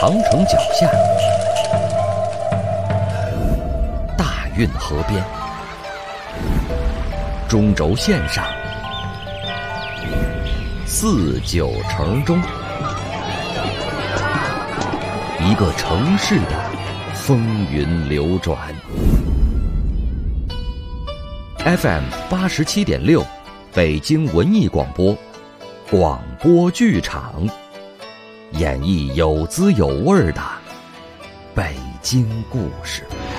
长城脚下，大运河边，中轴线上，四九城中，一个城市的风云流转。FM 87.6，北京文艺广播，广播剧场，演绎有滋有味的北京故事。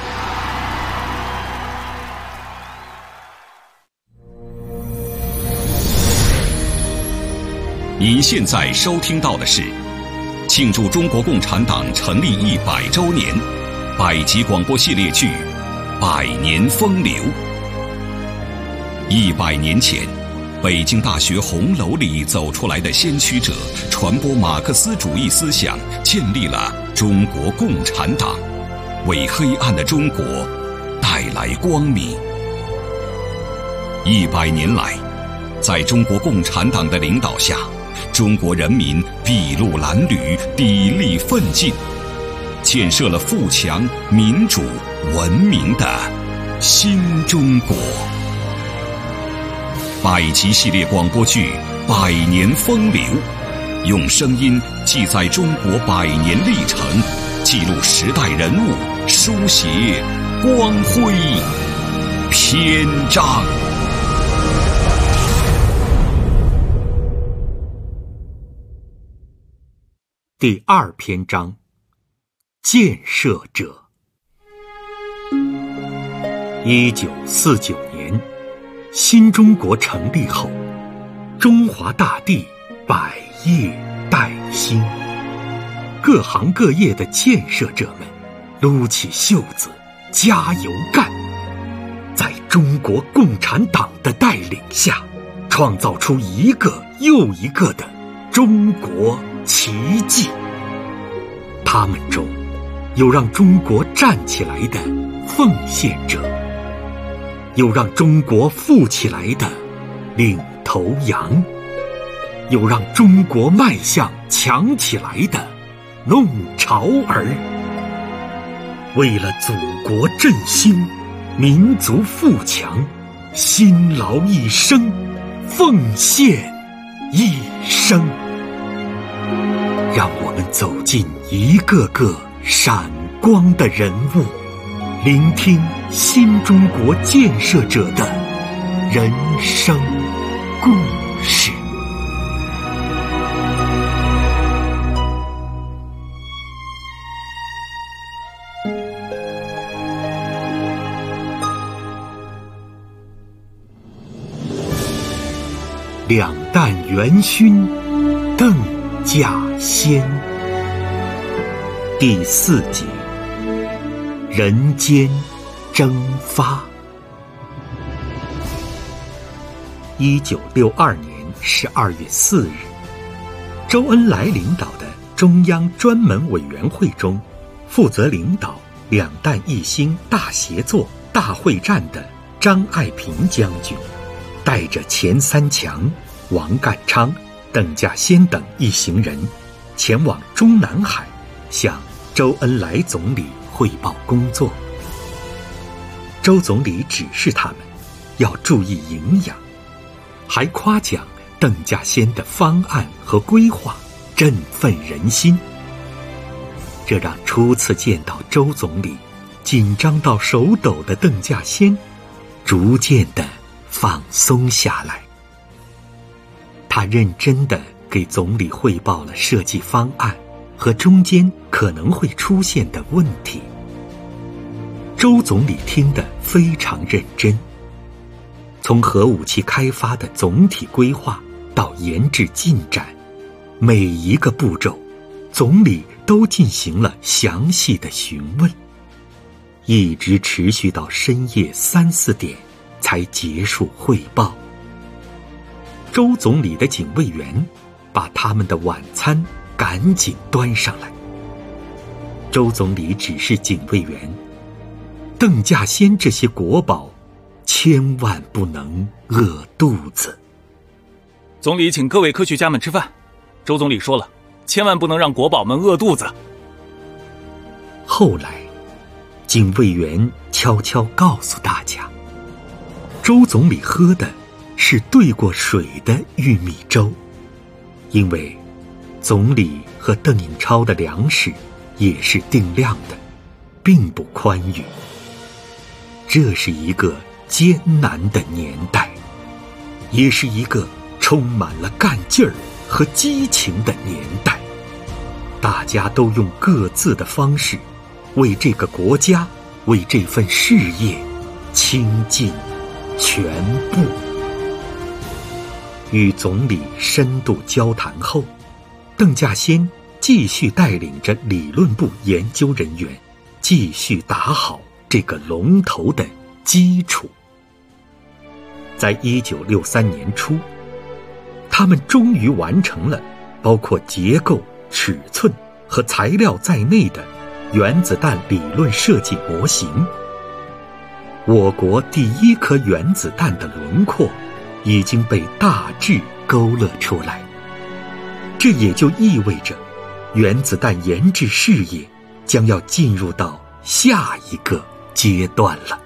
您现在收听到的是庆祝中国共产党成立100周年百集广播系列剧《百年风流》。100年前，北京大学红楼里走出来的先驱者，传播马克思主义思想，建立了中国共产党，为黑暗的中国带来光明。100年来，在中国共产党的领导下，中国人民筚路蓝缕，砥砺奋进，建设了富强、民主、文明的新中国。百集系列广播剧《百年风流》，用声音记载中国100年历程，记录时代人物，书写光辉篇章。 第2篇章，建设者。1949年，新中国成立后，中华大地百业待兴，各行各业的建设者们撸起袖子加油干，在中国共产党的带领下，创造出一个又一个的中国奇迹。他们中有让中国站起来的奉献者，有让中国富起来的领头羊，有让中国迈向强起来的弄潮儿。为了祖国振兴，民族富强，辛劳一生，奉献一生。让我们走进一个个闪光的人物，聆听新中国建设者的人生故事。两弹元勋邓稼先，第4集，人间蒸发。1962年12月4日，周恩来领导的中央专门委员会中，负责领导两弹一星大协作大会战的张爱萍将军，带着钱三强、王淦昌、邓稼先等一行人前往中南海，向周恩来总理汇报工作。周总理指示他们要注意营养，还夸奖邓稼先的方案和规划振奋人心。这让初次见到周总理紧张到手抖的邓稼先逐渐地放松下来。他认真地给总理汇报了设计方案和中间可能会出现的问题。周总理听得非常认真，从核武器开发的总体规划到研制进展，每一个步骤，总理都进行了详细的询问，一直持续到深夜3、4点才结束汇报。周总理的警卫员把他们的晚餐赶紧端上来。周总理指示警卫员，邓稼先这些国宝千万不能饿肚子。 总理请各位科学家们吃饭，周总理说了，千万不能让国宝们饿肚子。 后来，警卫员悄悄告诉大家，周总理喝的是兑过水的玉米粥，因为总理和邓颖超的粮食也是定量的，并不宽裕。这是一个艰难的年代，也是一个充满了干劲儿和激情的年代。大家都用各自的方式，为这个国家，为这份事业，倾尽全部。与总理深度交谈后，邓稼先继续带领着理论部研究人员，继续打好这个龙头的基础。在1963年初，他们终于完成了包括结构、尺寸和材料在内的原子弹理论设计模型。我国第一颗原子弹的轮廓已经被大致勾勒出来，这也就意味着原子弹研制事业将要进入到下一个阶段了。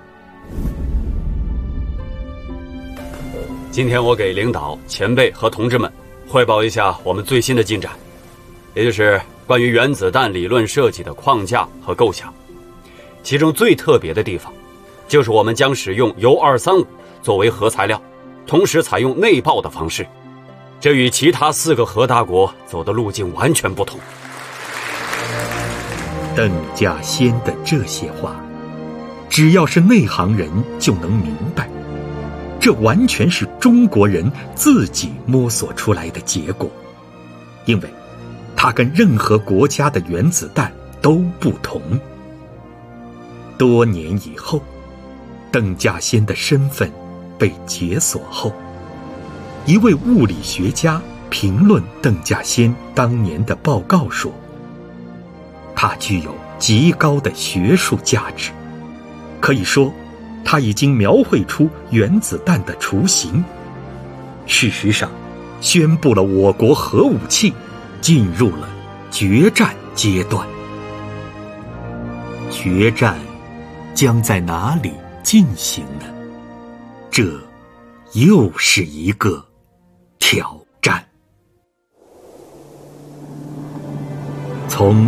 今天我给领导、前辈和同志们汇报一下我们最新的进展，也就是关于原子弹理论设计的框架和构想。其中最特别的地方，就是我们将使用铀235作为核材料，同时采用内爆的方式，这与其他4个核大国走的路径完全不同。 邓稼先的这些话，只要是内行人就能明白，这完全是中国人自己摸索出来的结果，因为它跟任何国家的原子弹都不同。多年以后，邓稼先的身份被解锁后，一位物理学家评论邓稼先当年的报告说，它具有极高的学术价值，可以说他已经描绘出原子弹的雏形，事实上宣布了我国核武器进入了决战阶段。决战将在哪里进行呢？这又是一个挑战。从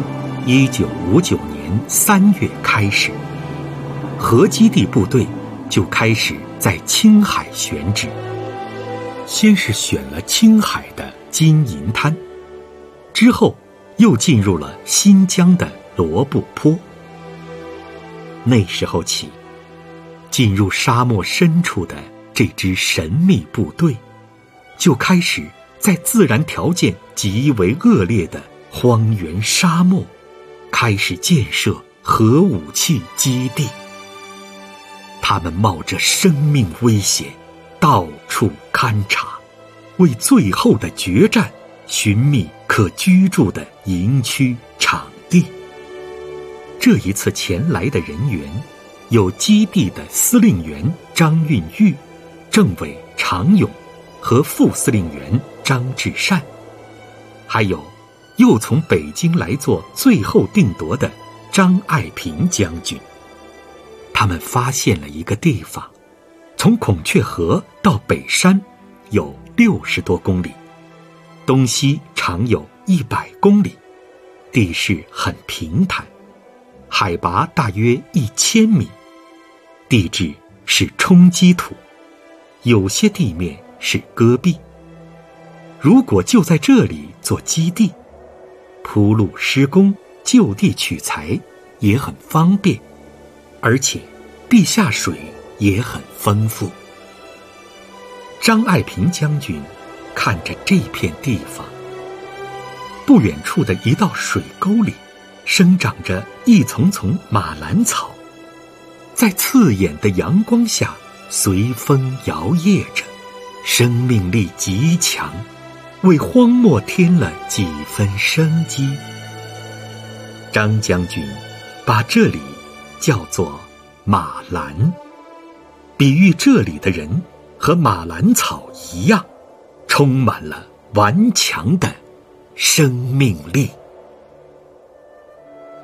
1959年3月开始，核基地部队就开始在青海选址，先是选了青海的金银滩，之后又进入了新疆的罗布泊。那时候起，进入沙漠深处的这支神秘部队，就开始在自然条件极为恶劣的荒原沙漠，开始建设核武器基地。他们冒着生命危险，到处勘察，为最后的决战寻觅可居住的营区场地。这一次前来的人员，有基地的司令员张运玉、政委常勇和副司令员张志善，还有又从北京来做最后定夺的张爱萍将军。他们发现了一个地方，从孔雀河到北山有60多公里，东西长有100公里，地势很平坦，海拔大约1000米，地质是冲积土，有些地面是戈壁。如果就在这里做基地，铺路施工、就地取材也很方便，而且地下水也很丰富。张爱萍将军看着这片地方，不远处的一道水沟里生长着一丛丛马兰草，在刺眼的阳光下随风摇曳着，生命力极强，为荒漠添了几分生机。张将军把这里叫做马兰，比喻这里的人和马兰草一样，充满了顽强的生命力。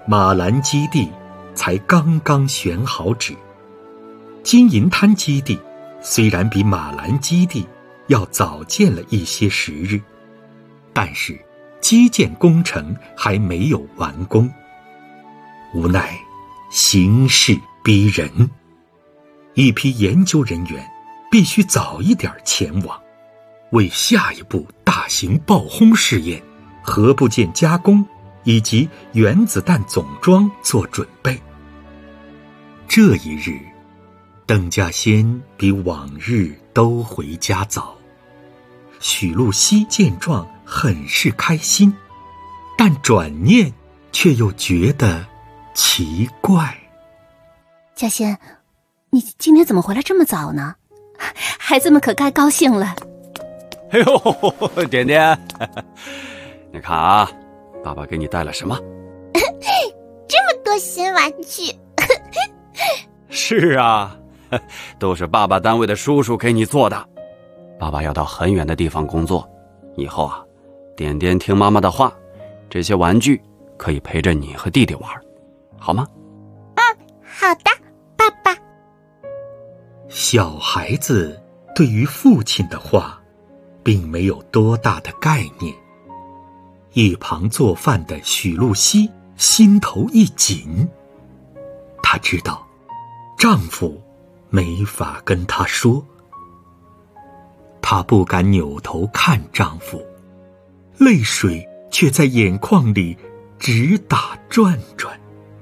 马兰基地才刚刚选好址。金银滩基地虽然比马兰基地要早建了一些时日，但是基建工程还没有完工。无奈形势逼人，一批研究人员必须早一点前往，为下一步大型爆轰试验、核部件加工以及原子弹总装做准备。这一日，邓稼先比往日都回家早。许露西见状很是开心，但转念却又觉得奇怪。 稼先，你今天怎么回来这么早呢？孩子们可该高兴了。 哎呦，点点，你看啊，爸爸给你带了什么？ 这么多新玩具。 是啊，都是爸爸单位的叔叔给你做的。爸爸要到很远的地方工作，以后啊，点点听妈妈的话，这些玩具可以陪着你和弟弟玩，好吗？ 好的，爸爸。 小孩子对于父亲的话并没有多大的概念。一旁做饭的许露西心头一紧，她知道丈夫没法跟她说，她不敢扭头看丈夫，泪水却在眼眶里直打转转。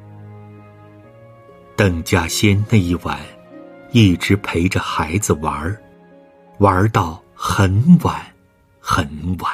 邓稼先那一晚一直陪着孩子玩，玩到很晚很晚。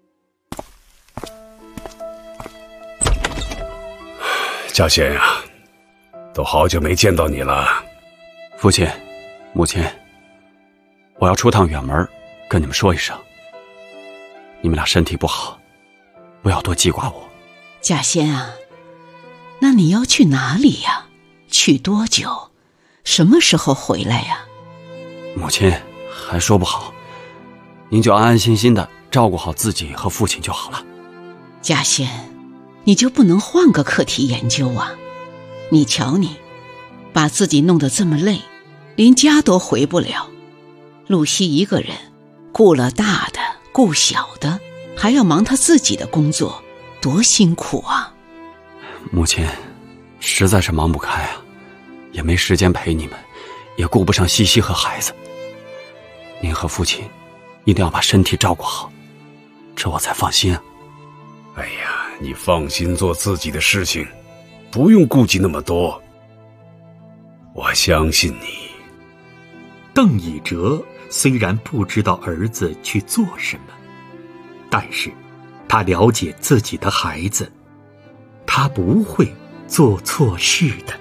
稼先呀，都好久没见到你了。 父亲，母亲，我要出趟远门，跟你们说一声。你们俩身体不好，不要多记挂我。 稼先啊，那你要去哪里呀？去多久？什么时候回来呀？ 母亲还说不好，您就安安心心的照顾好自己和父亲就好了。 稼先，你就不能换个课题研究啊？你瞧你，把自己弄得这么累，连家都回不了。露西一个人顾了大的，顾小的，还要忙她自己的工作，多辛苦啊！ 母亲，实在是忙不开啊，也没时间陪你们，也顾不上西西和孩子。您和父亲一定要把身体照顾好，这我才放心啊。 哎呀，你放心做自己的事情，不用顾忌那么多。我相信你。 邓以哲虽然不知道儿子去做什么，但是他了解自己的孩子，他不会做错事的。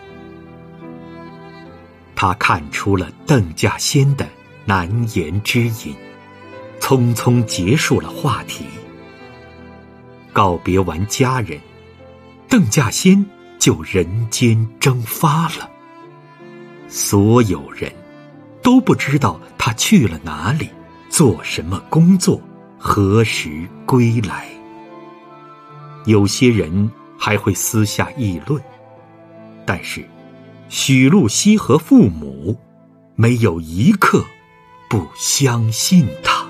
他看出了邓稼先的难言之隐，匆匆结束了话题。告别完家人，邓稼先就人间蒸发了。所有人都不知道他去了哪里，做什么工作，何时归来。有些人还会私下议论，但是许露西和父母没有一刻不相信他。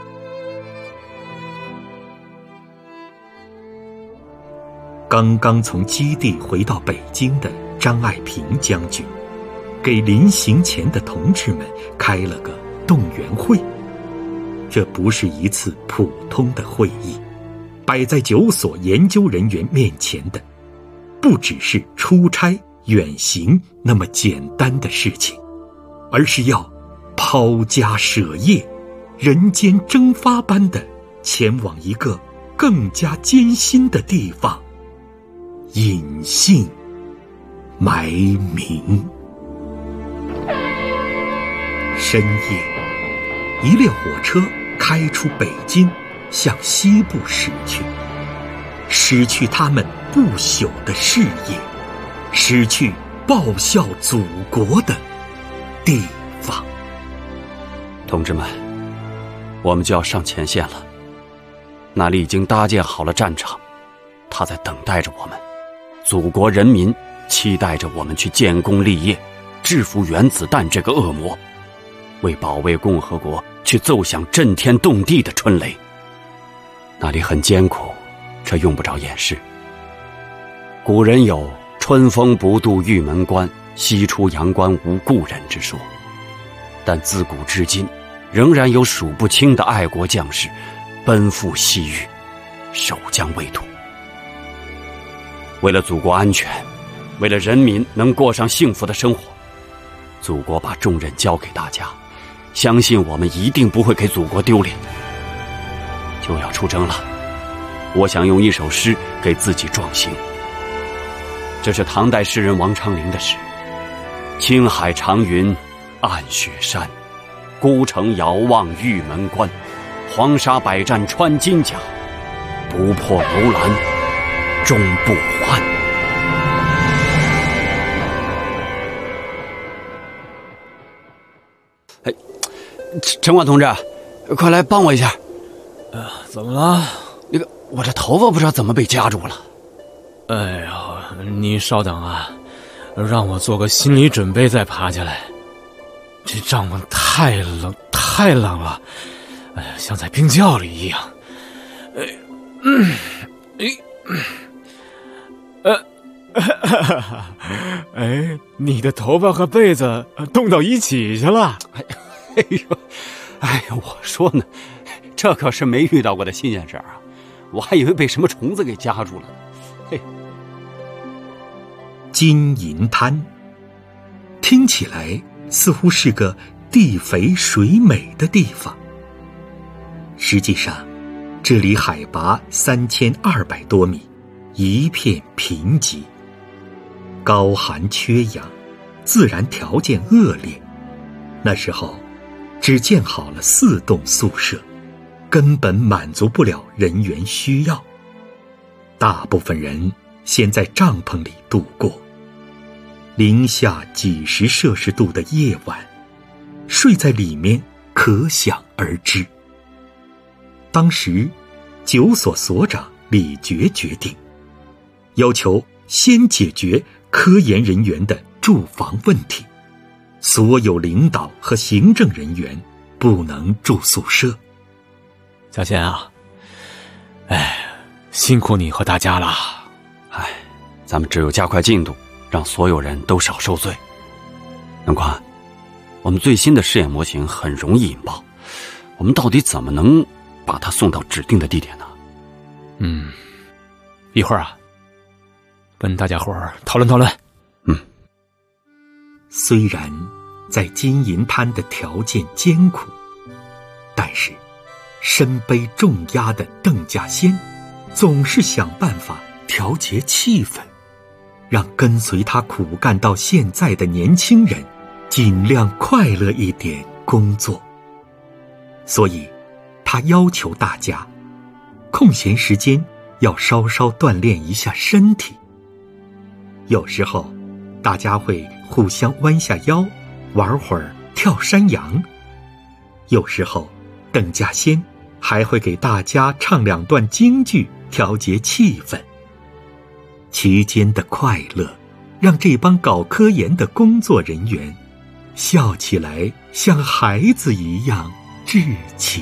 刚刚从基地回到北京的张爱萍将军，给临行前的同志们开了个动员会。这不是一次普通的会议，摆在9所研究人员面前的，不只是出差远行那么简单的事情，而是要抛家舍业，人间蒸发般的前往一个更加艰辛的地方，隐姓埋名。深夜，一列火车开出北京，向西部驶去，驶去他们不朽的事业，驶去报效祖国的地方。 同志们，我们就要上前线了，那里已经搭建好了战场，他在等待着我们， 祖国人民期待着我们去建功立业，制服原子弹这个恶魔，为保卫共和国去奏响震天动地的春雷。那里很艰苦，这用不着掩饰。古人有春风不度玉门关，西出阳关无故人之说，但自古至今仍然有数不清的爱国将士奔赴西域，守疆卫土。为了祖国安全，为了人民能过上幸福的生活，祖国把重任交给大家，相信我们一定不会给祖国丢脸。就要出征了，我想用一首诗给自己壮行。这是唐代诗人王昌龄的诗：青海长云暗雪山，孤城遥望玉门关。黄沙百战穿金甲，不破楼兰终不还。哎，陈广同志，快来帮我一下。 怎么了？ 那个，我这头发不知道怎么被夹住了。 哎呀，你稍等啊，让我做个心理准备再爬起来。这帐篷太冷了，哎呀，像在冰窖里一样。哎，你的头发和被子冻到一起去了。 哎呦，我说呢，这可是没遇到过的新鲜事儿啊！我还以为被什么虫子给夹住了。嘿， 金银滩，听起来似乎是个地肥水美的地方。实际上，这里海拔3200多米，一片贫瘠，高寒缺氧，自然条件恶劣。那时候只建好了4栋宿舍，根本满足不了人员需要。大部分人先在帐篷里度过，零下几十摄氏度的夜晚，睡在里面可想而知。当时9所所长李傕决定，要求先解决科研人员的住房问题，所有领导和行政人员不能住宿舍。 小贤啊，哎，辛苦你和大家了。 哎，咱们只有加快进度，让所有人都少受罪。杨宽，我们最新的试验模型很容易引爆，我们到底怎么能把它送到指定的地点呢？ 一会儿啊，跟大家伙儿讨论讨论。 虽然在金银滩的条件艰苦，但是身背重压的邓稼先总是想办法调节气氛，让跟随他苦干到现在的年轻人尽量快乐一点工作。所以他要求大家空闲时间要稍稍锻炼一下身体。有时候大家会互相弯下腰玩会儿跳山羊，有时候邓稼先还会给大家唱2段京剧调节气氛。期间的快乐让这帮搞科研的工作人员笑起来像孩子一样稚气。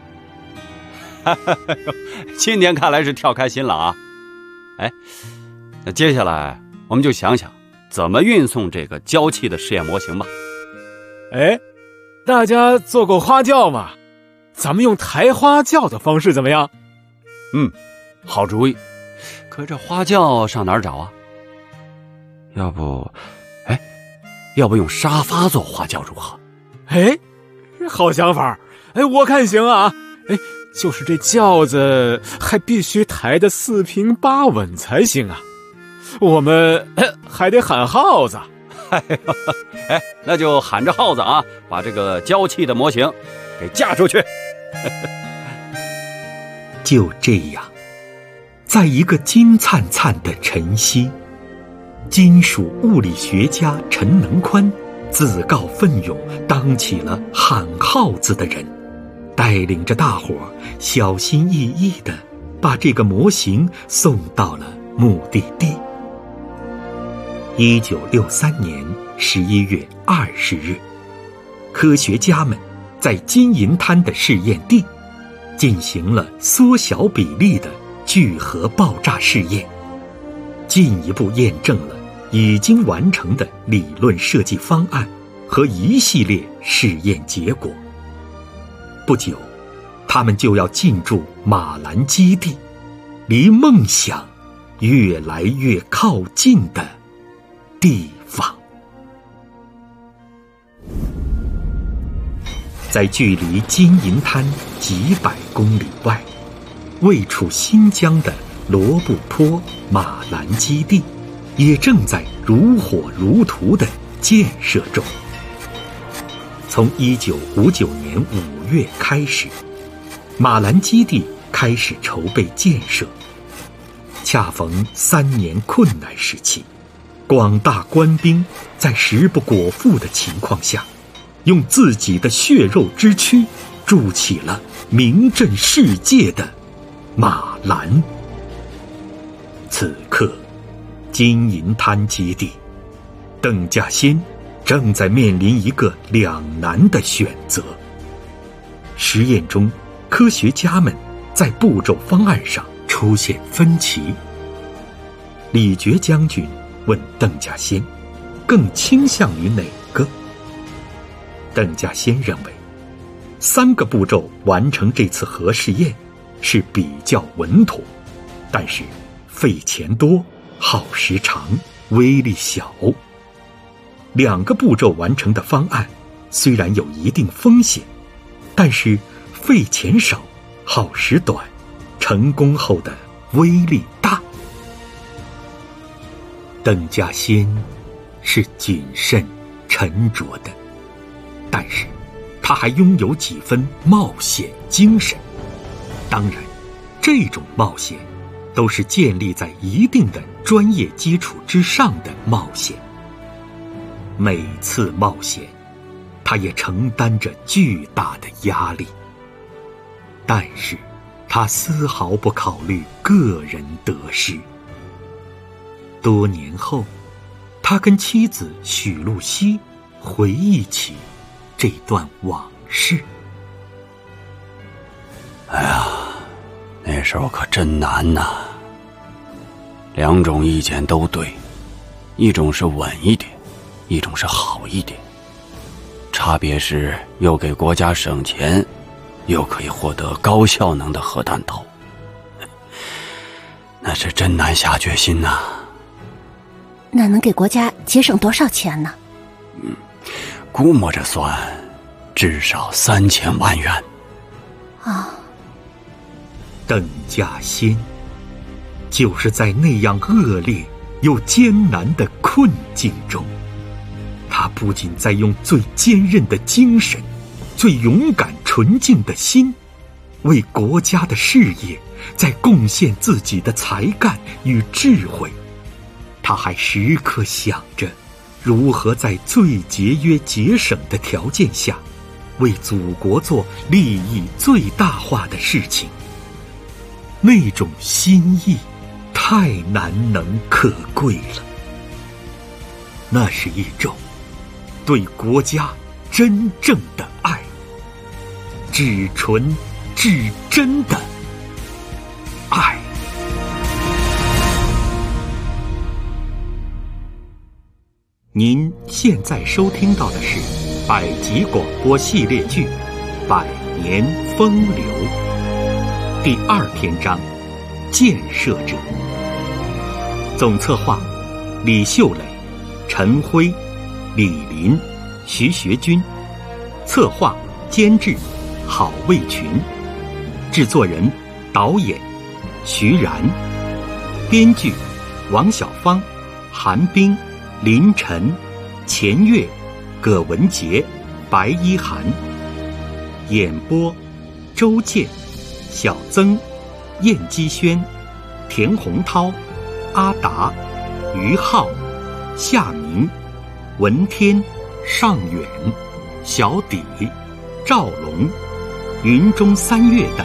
今年看来是跳开心了啊！哎，那接下来我们就想想怎么运送这个娇气的实验模型吧。 哎，大家做过花轿吗？咱们用抬花轿的方式怎么样？ 好主意。可这花轿上哪儿找啊？要不用沙发做花轿如何？ 哎，好想法。哎，我看行啊。哎，就是这轿子还必须抬得4平8稳才行啊。我们还得喊号子。 哎，那就喊着号子啊，把这个娇气的模型给嫁出去。 就这样，在一个金灿灿的晨曦，金属物理学家陈能宽自告奋勇当起了喊号子的人，带领着大伙小心翼翼地把这个模型送到了目的地。 1963年11月20日，科学家们在金银滩的试验地进行了缩小比例的聚合爆炸试验，进一步验证了已经完成的理论设计方案和一系列试验结果。不久，他们就要进驻马兰基地，离梦想越来越靠近的地方。在距离金银滩几百公里外，位处新疆的罗布泊马兰基地也正在如火如荼地建设中。从1959年5月开始，马兰基地开始筹备建设。恰逢3年困难时期，广大官兵在食不果腹的情况下，用自己的血肉之躯筑起了名震世界的马兰。此刻，金银滩基地，邓稼先正在面临一个两难的选择。实验中，科学家们在步骤方案上出现分歧。李傕将军问邓稼先，更倾向于哪个？邓稼先认为，3个步骤完成这次核试验是比较稳妥，但是费钱多，耗时长，威力小。2个步骤完成的方案虽然有一定风险，但是费钱少，耗时短，成功后的威力大。邓稼先是谨慎沉着的，但是他还拥有几分冒险精神。当然，这种冒险都是建立在一定的专业基础之上的冒险。每次冒险，他也承担着巨大的压力，但是他丝毫不考虑个人得失。多年后，他跟妻子许露西回忆起这段往事。 哎呀，那时候可真难呐。2种意见都对，一种是稳一点，一种是好一点，差别是又给国家省钱，又可以获得高效能的核弹头。那是真难下决心呐。 那能给国家节省多少钱呢？ 估摸着算，至少3000万元。 啊！ 邓稼先就是在那样恶劣又艰难的困境中，他不仅在用最坚韧的精神、最勇敢纯净的心，为国家的事业在贡献自己的才干与智慧，他还时刻想着如何在最节约节省的条件下，为祖国做利益最大化的事情。那种心意太难能可贵了，那是一种对国家真正的爱，至纯至真的爱。您现在收听到的是百集广播系列剧《百年风流》第2篇章《建设者》，总策划李秀磊、陈辉、李林、徐学军，策划监制郝卫群，制作人导演徐然，编剧王小芳、韩冰、林晨、钱月、葛文杰、白一涵，演播周健、小曾、燕姬轩、田洪涛、阿达、于浩、夏明、文天、尚远、小底、赵龙、云中三月等。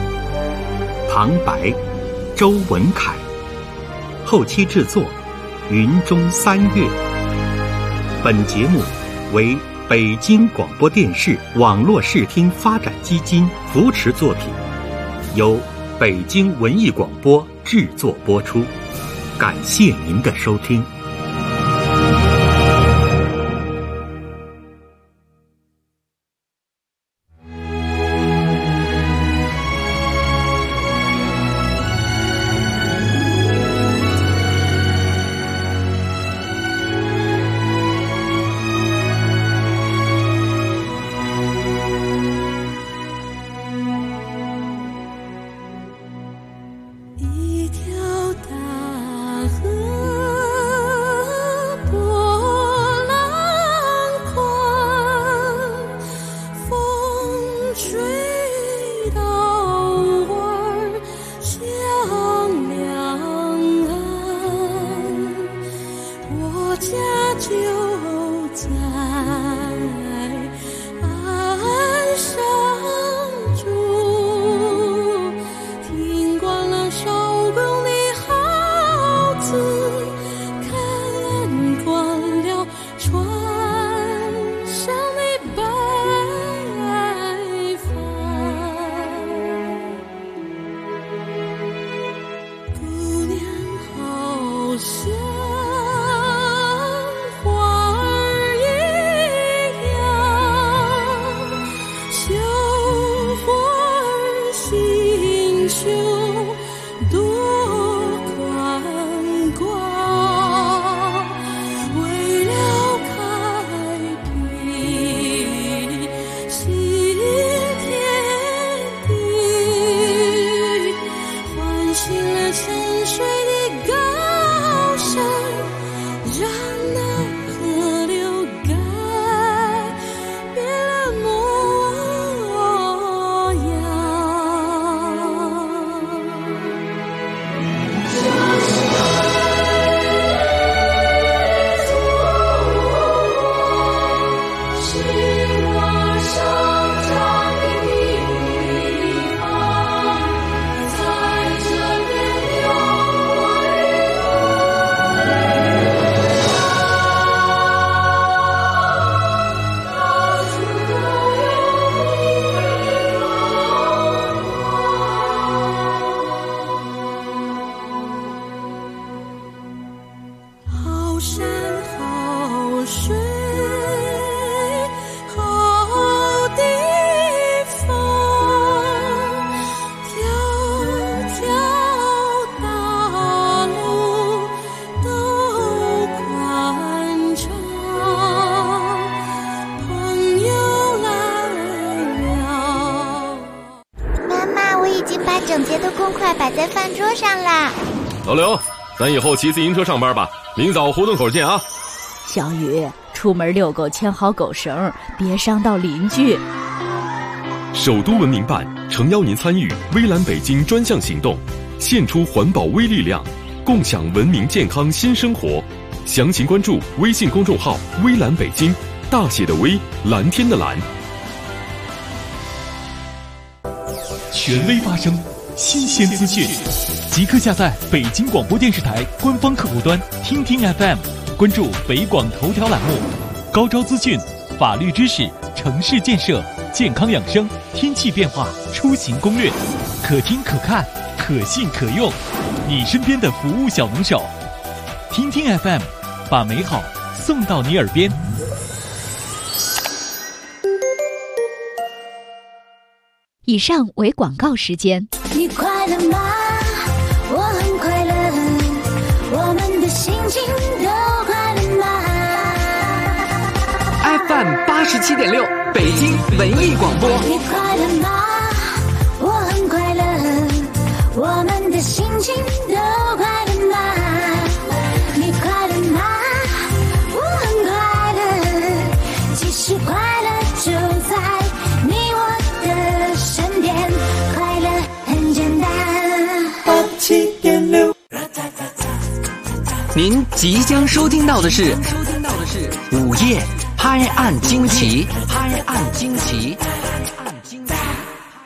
旁白周文凯，后期制作云中三月。本节目为北京广播电视网络视听发展基金扶持作品，由北京文艺广播制作播出。感谢您的收听。 整洁的公筷摆在饭桌上啦。 老刘，咱以后骑自行车上班吧，明早胡同口见啊。 小雨，出门遛狗牵好狗绳，别伤到邻居。 首都文明办诚邀您参与微蓝北京专项行动，献出环保微力量，共享文明健康新生活。详情关注微信公众号微蓝北京，大写的微，蓝天的蓝。 权威发声，新鲜资讯，即刻下载北京广播电视台官方客户端听听 FM， 关注北广头条栏目，高招资讯、法律知识、城市建设、健康养生、天气变化、出行攻略，可听可看，可信可用，你身边的服务小能手。听听 FM， 把美好送到你耳边。 以上为广告时间。 你快乐吗？我很快乐，我们的心情都快乐吗 ？FM 87.6，北京文艺广播。 你快乐吗？我很快乐，我们的心情都快乐吗？你快乐吗？我很快乐，其实快乐就在你我的身边，快乐很简单。87.6， 您即将收听到的是午夜拍案惊奇，拍案惊奇。